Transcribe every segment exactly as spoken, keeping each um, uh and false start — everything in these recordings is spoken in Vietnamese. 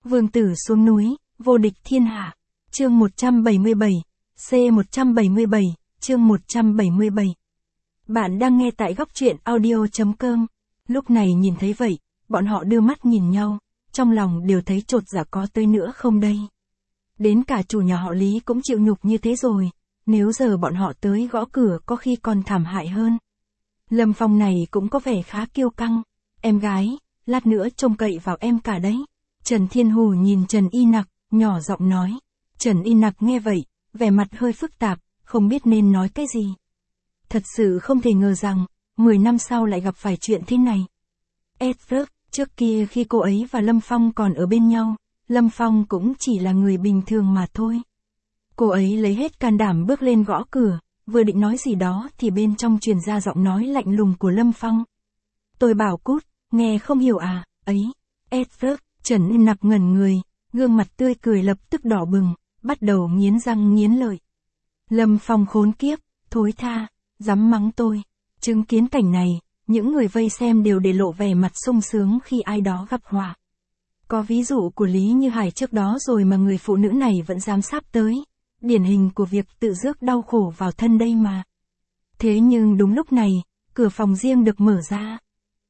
Vương tử xuống núi, vô địch thiên hạ. Chương một trăm bảy mươi bảy, C một trăm bảy mươi bảy, chương một trăm bảy mươi bảy. Bạn đang nghe tại góc truyện audio chấm com. Lúc này nhìn thấy vậy, bọn họ đưa mắt nhìn nhau, trong lòng đều thấy chột dạ có tới nữa không đây. Đến cả chủ nhà họ Lý cũng chịu nhục như thế rồi, nếu giờ bọn họ tới gõ cửa có khi còn thảm hại hơn. Lâm Phong này cũng có vẻ khá kiêu căng. Em gái, lát nữa trông cậy vào em cả đấy. Trần Thiên Hù nhìn Trần Y Nặc, nhỏ giọng nói. Trần Y Nặc nghe vậy, vẻ mặt hơi phức tạp, không biết nên nói cái gì. Thật sự không thể ngờ rằng, mười năm sau lại gặp phải chuyện thế này. Edward, trước kia khi cô ấy và Lâm Phong còn ở bên nhau, Lâm Phong cũng chỉ là người bình thường mà thôi. Cô ấy lấy hết can đảm bước lên gõ cửa, vừa định nói gì đó thì bên trong truyền ra giọng nói lạnh lùng của Lâm Phong. Tôi bảo cút, nghe không hiểu à, ấy, Edward, Trần Y Nặc ngẩn người, gương mặt tươi cười lập tức đỏ bừng, bắt đầu nghiến răng nghiến lợi. Lâm Phong khốn kiếp, thối tha, dám mắng tôi. Chứng kiến cảnh này, những người vây xem đều để lộ vẻ mặt sung sướng khi ai đó gặp họa. Có ví dụ của Lý Như Hải trước đó rồi mà người phụ nữ này vẫn dám sắp tới. Điển hình của việc tự rước đau khổ vào thân đây mà. Thế nhưng đúng lúc này, cửa phòng riêng được mở ra.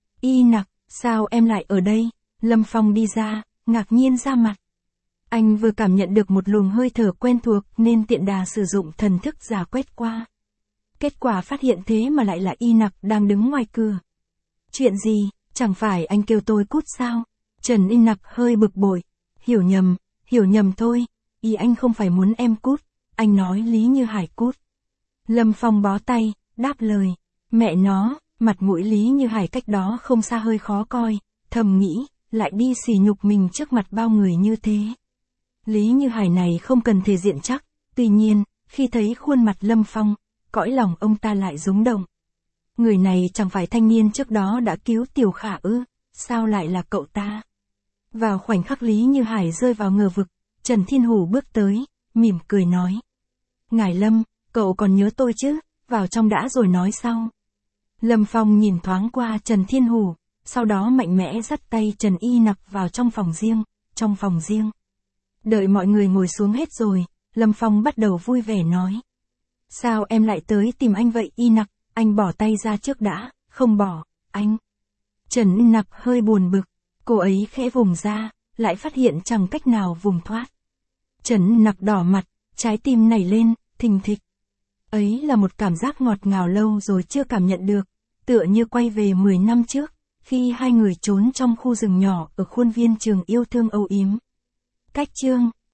Y Nặc, sao em lại ở đây? Lâm Phong đi ra, ngạc nhiên ra mặt. Anh vừa cảm nhận được một luồng hơi thở quen thuộc nên tiện đà sử dụng thần thức giả quét qua. Kết quả phát hiện thế mà lại là Y Nặc đang đứng ngoài cửa. Chuyện gì, chẳng phải anh kêu tôi cút sao? Trần Y Nặc hơi bực bội. Hiểu nhầm, hiểu nhầm thôi, ý anh không phải muốn em cút, anh nói Lý Như Hải cút. Lâm Phong bó tay, đáp lời. Mẹ nó, mặt mũi Lý Như Hải cách đó không xa hơi khó coi, thầm nghĩ, lại đi xỉ nhục mình trước mặt bao người như thế. Lý Như Hải này không cần thể diện chắc, tuy nhiên, khi thấy khuôn mặt Lâm Phong, cõi lòng ông ta lại rung động. Người này chẳng phải thanh niên trước đó đã cứu Tiểu Khả ư, sao lại là cậu ta? Vào khoảnh khắc Lý Như Hải rơi vào ngờ vực, Trần Thiên Hù bước tới, mỉm cười nói. Ngài Lâm, cậu còn nhớ tôi chứ, vào trong đã rồi nói sau. Lâm Phong nhìn thoáng qua Trần Thiên Hù, sau đó mạnh mẽ dắt tay Trần Y Nặc vào trong phòng riêng, trong phòng riêng. Đợi mọi người ngồi xuống hết rồi, Lâm Phong bắt đầu vui vẻ nói. Sao em lại tới tìm anh vậy Y Nặc, anh bỏ tay ra trước đã, không bỏ, anh. Trần Y Nặc hơi buồn bực, cô ấy khẽ vùng ra, lại phát hiện chẳng cách nào vùng thoát. Trần Y Nặc đỏ mặt, trái tim nảy lên, thình thịch. Ấy là một cảm giác ngọt ngào lâu rồi chưa cảm nhận được, tựa như quay về mười năm trước, khi hai người trốn trong khu rừng nhỏ ở khuôn viên trường yêu thương âu yếm. Cách chương